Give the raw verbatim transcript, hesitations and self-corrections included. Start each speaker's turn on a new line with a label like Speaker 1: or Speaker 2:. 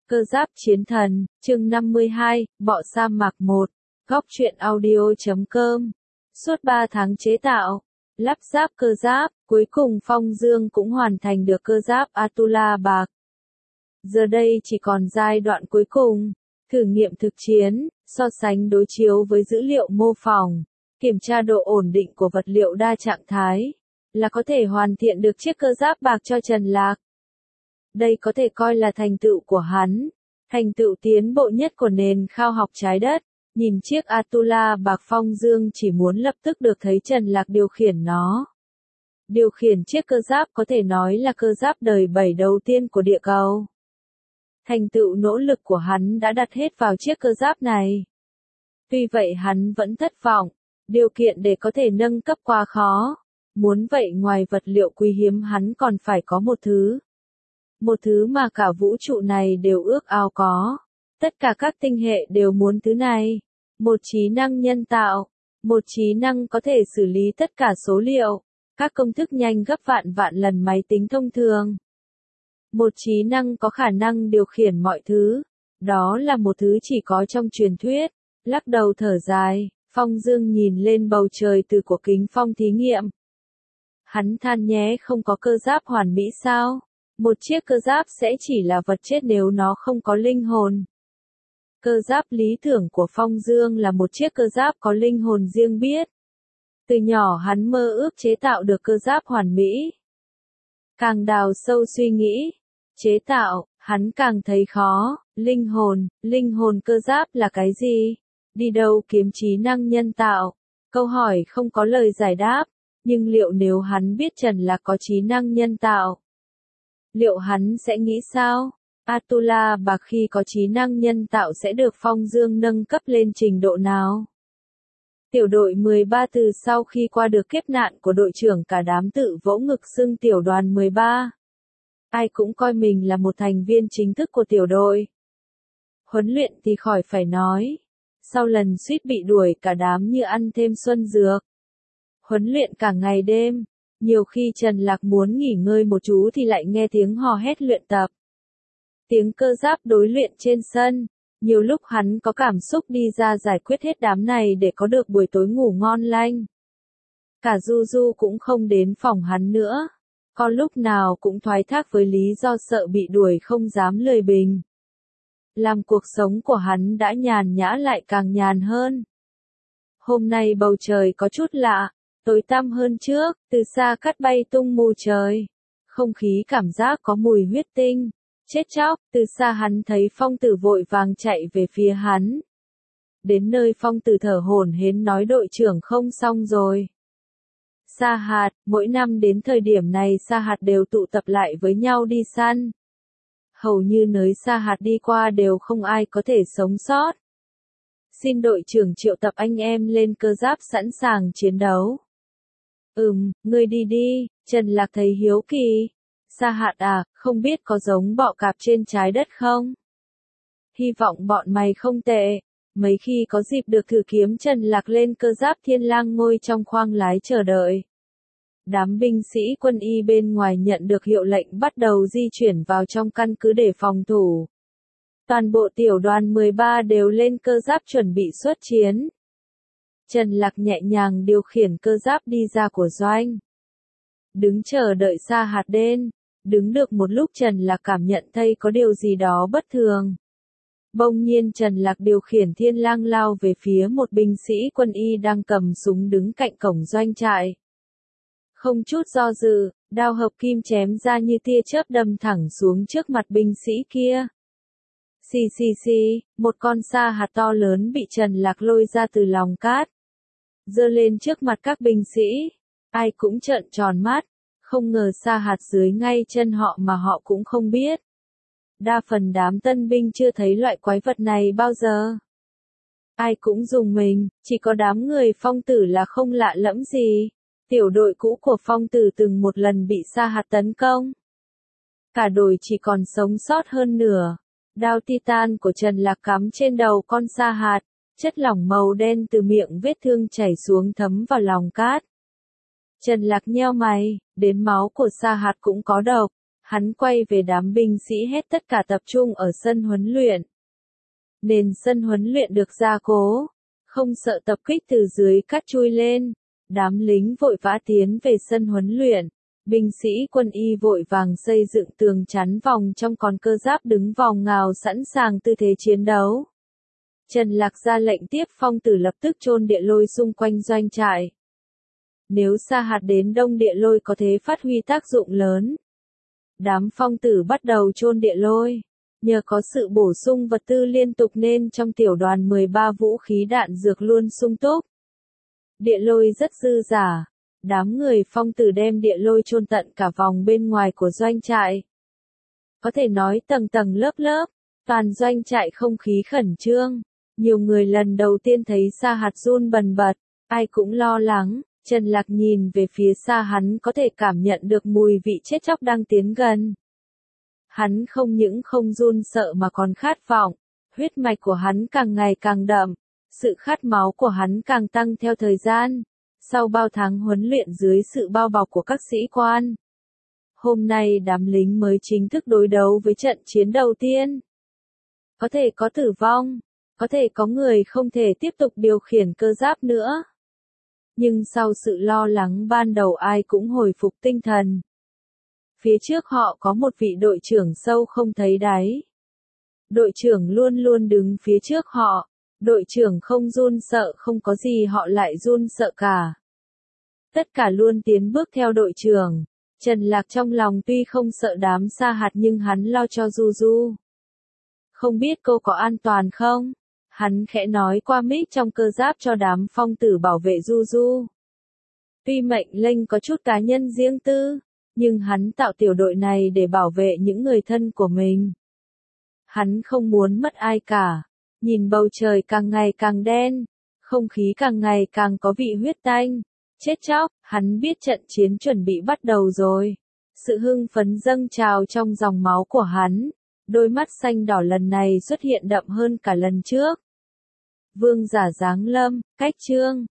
Speaker 1: Cơ giáp chiến thần, chương năm mươi hai, bọ sa mạc một, góc truyện audio chấm com. Suốt ba tháng chế tạo, lắp ráp cơ giáp, cuối cùng Phong Dương cũng hoàn thành được cơ giáp Atula bạc. Giờ đây chỉ còn giai đoạn cuối cùng, thử nghiệm thực chiến, so sánh đối chiếu với dữ liệu mô phỏng, kiểm tra độ ổn định của vật liệu đa trạng thái, là có thể hoàn thiện được chiếc cơ giáp bạc cho Trần Lạc. Đây có thể coi là thành tựu của hắn, thành tựu tiến bộ nhất của nền khao học trái đất. Nhìn chiếc Atula bạc, Phong Dương chỉ muốn lập tức được thấy Trần Lạc điều khiển nó. Điều khiển chiếc cơ giáp có thể nói là cơ giáp đời bảy đầu tiên của địa cầu. Thành tựu nỗ lực của hắn đã đặt hết vào chiếc cơ giáp này. Tuy vậy hắn vẫn thất vọng, điều kiện để có thể nâng cấp quá khó. Muốn vậy ngoài vật liệu quý hiếm hắn còn phải có một thứ. Một thứ mà cả vũ trụ này đều ước ao có. Tất cả các tinh hệ đều muốn thứ này. Một trí năng nhân tạo. Một trí năng có thể xử lý tất cả số liệu. Các công thức nhanh gấp vạn vạn lần máy tính thông thường. Một trí năng có khả năng điều khiển mọi thứ. Đó là một thứ chỉ có trong truyền thuyết. Lắc đầu thở dài, Phong Dương nhìn lên bầu trời từ của kính phong thí nghiệm. Hắn than nhé, không có cơ giáp hoàn mỹ sao? Một chiếc cơ giáp sẽ chỉ là vật chết nếu nó không có linh hồn. Cơ giáp lý tưởng của Phong Dương là một chiếc cơ giáp có linh hồn riêng biết. Từ nhỏ hắn mơ ước chế tạo được cơ giáp hoàn mỹ. Càng đào sâu suy nghĩ, chế tạo, hắn càng thấy khó. Linh hồn, linh hồn cơ giáp là cái gì? Đi đâu kiếm trí năng nhân tạo? Câu hỏi không có lời giải đáp, nhưng liệu nếu hắn biết Trần Lạc có trí năng nhân tạo? Liệu hắn sẽ nghĩ sao? Atula bạc khi có trí năng nhân tạo sẽ được Phong Dương nâng cấp lên trình độ nào? Tiểu đội mười ba từ sau khi qua được kiếp nạn của đội trưởng cả đám tự vỗ ngực xưng tiểu đoàn mười ba. Ai cũng coi mình là một thành viên chính thức của tiểu đội. Huấn luyện thì khỏi phải nói. Sau lần suýt bị đuổi cả đám như ăn thêm xuân dược. Huấn luyện cả ngày đêm. Nhiều khi Trần Lạc muốn nghỉ ngơi một chú thì lại nghe tiếng hò hét luyện tập. Tiếng cơ giáp đối luyện trên sân. Nhiều lúc hắn có cảm xúc đi ra giải quyết hết đám này để có được buổi tối ngủ ngon lành. Cả Du Du cũng không đến phòng hắn nữa. Có lúc nào cũng thoái thác với lý do sợ bị đuổi không dám lười bình. Làm cuộc sống của hắn đã nhàn nhã lại càng nhàn hơn. Hôm nay bầu trời có chút lạ. Tối tăm hơn trước, từ xa cát bay tung mù trời. Không khí cảm giác có mùi huyết tinh. Chết chóc, từ xa hắn thấy Phong Tử vội vàng chạy về phía hắn. Đến nơi Phong Tử thở hổn hển nói đội trưởng không xong rồi. Sa hạt, mỗi năm đến thời điểm này Sa hạt đều tụ tập lại với nhau đi săn. Hầu như nơi Sa hạt đi qua đều không ai có thể sống sót. Xin đội trưởng triệu tập anh em lên cơ giáp sẵn sàng chiến đấu. Ừm, ngươi đi đi, Trần Lạc thấy hiếu kỳ. Sa hạt à, không biết có giống bọ cạp trên trái đất không? Hy vọng bọn mày không tệ. Mấy khi có dịp được thử kiếm Trần Lạc lên cơ giáp Thiên Lang ngồi trong khoang lái chờ đợi. Đám binh sĩ quân y bên ngoài nhận được hiệu lệnh bắt đầu di chuyển vào trong căn cứ để phòng thủ. Toàn bộ tiểu đoàn mười ba đều lên cơ giáp chuẩn bị xuất chiến. Trần Lạc nhẹ nhàng điều khiển cơ giáp đi ra của doanh. Đứng chờ đợi Sa hạt đến. Đứng được một lúc Trần Lạc cảm nhận thấy có điều gì đó bất thường. Bỗng nhiên Trần Lạc điều khiển Thiên Lang lao về phía một binh sĩ quân y đang cầm súng đứng cạnh cổng doanh trại. Không chút do dự, đao hợp kim chém ra như tia chớp đâm thẳng xuống trước mặt binh sĩ kia. Xì xì xì, một con sa hạt to lớn bị Trần Lạc lôi ra từ lòng cát. Giơ lên trước mặt các binh sĩ. Ai cũng trợn tròn mắt. Không ngờ sa hạt dưới ngay chân họ mà họ cũng không biết. Đa phần đám tân binh chưa thấy loại quái vật này bao giờ. Ai cũng dùng mình, chỉ có đám người Phong Tử là không lạ lẫm gì. Tiểu đội cũ của Phong Tử từng một lần bị sa hạt tấn công. Cả đội chỉ còn sống sót hơn nửa. Đao titan của Trần Lạc cắm trên đầu con sa hạt, chất lỏng màu đen từ miệng vết thương chảy xuống thấm vào lòng cát. Trần Lạc nheo mày, đến máu của sa hạt cũng có độc, Hắn quay về đám binh sĩ hết tất cả tập trung ở sân huấn luyện. Nền sân huấn luyện được gia cố, không sợ tập kích từ dưới cát chui lên. Đám lính vội vã tiến về sân huấn luyện. Binh sĩ quân y vội vàng xây dựng tường chắn vòng trong, còn cơ giáp đứng vòng ngào sẵn sàng tư thế chiến đấu. Trần Lạc ra lệnh tiếp phong tử lập tức chôn địa lôi xung quanh doanh trại. Nếu Sa Hạt đến đông, địa lôi có thể phát huy tác dụng lớn. Đám phong tử bắt đầu chôn địa lôi. Nhờ có sự bổ sung vật tư liên tục nên trong tiểu đoàn mười ba vũ khí đạn dược luôn sung túc. Địa lôi rất dư dả. Đám người phong tử đem địa lôi chôn tận cả vòng bên ngoài của doanh trại. Có thể nói tầng tầng lớp lớp, toàn doanh trại không khí khẩn trương. Nhiều người lần đầu tiên thấy Sa Hạt run bần bật, ai cũng lo lắng. Trần Lạc nhìn về phía xa, hắn có thể cảm nhận được mùi vị chết chóc đang tiến gần. Hắn không những không run sợ mà còn khát vọng, huyết mạch của hắn càng ngày càng đậm, sự khát máu của hắn càng tăng theo thời gian. Sau bao tháng huấn luyện dưới sự bao bọc của các sĩ quan, hôm nay đám lính mới chính thức đối đấu với trận chiến đầu tiên. Có thể có tử vong, có thể có người không thể tiếp tục điều khiển cơ giáp nữa. Nhưng sau sự lo lắng ban đầu, ai cũng hồi phục tinh thần. Phía trước họ có một vị đội trưởng sâu không thấy đáy. Đội trưởng luôn luôn đứng phía trước họ. Đội trưởng không run sợ, không có gì họ lại run sợ cả. Tất cả luôn tiến bước theo đội trưởng. Trần Lạc trong lòng tuy không sợ đám Sa Hạt nhưng hắn lo cho Du Du. Không biết cô có an toàn không? Hắn khẽ nói qua mic trong cơ giáp cho đám phong tử bảo vệ Du Du. Tuy mệnh lệnh có chút cá nhân riêng tư, nhưng hắn tạo tiểu đội này để bảo vệ những người thân của mình. Hắn không muốn mất ai cả. Nhìn bầu trời càng ngày càng đen, không khí càng ngày càng có vị huyết tanh, chết chóc, hắn biết trận chiến chuẩn bị bắt đầu rồi. Sự hưng phấn dâng trào trong dòng máu của hắn, đôi mắt xanh đỏ lần này xuất hiện đậm hơn cả lần trước. Vương giả giáng lâm, cách chương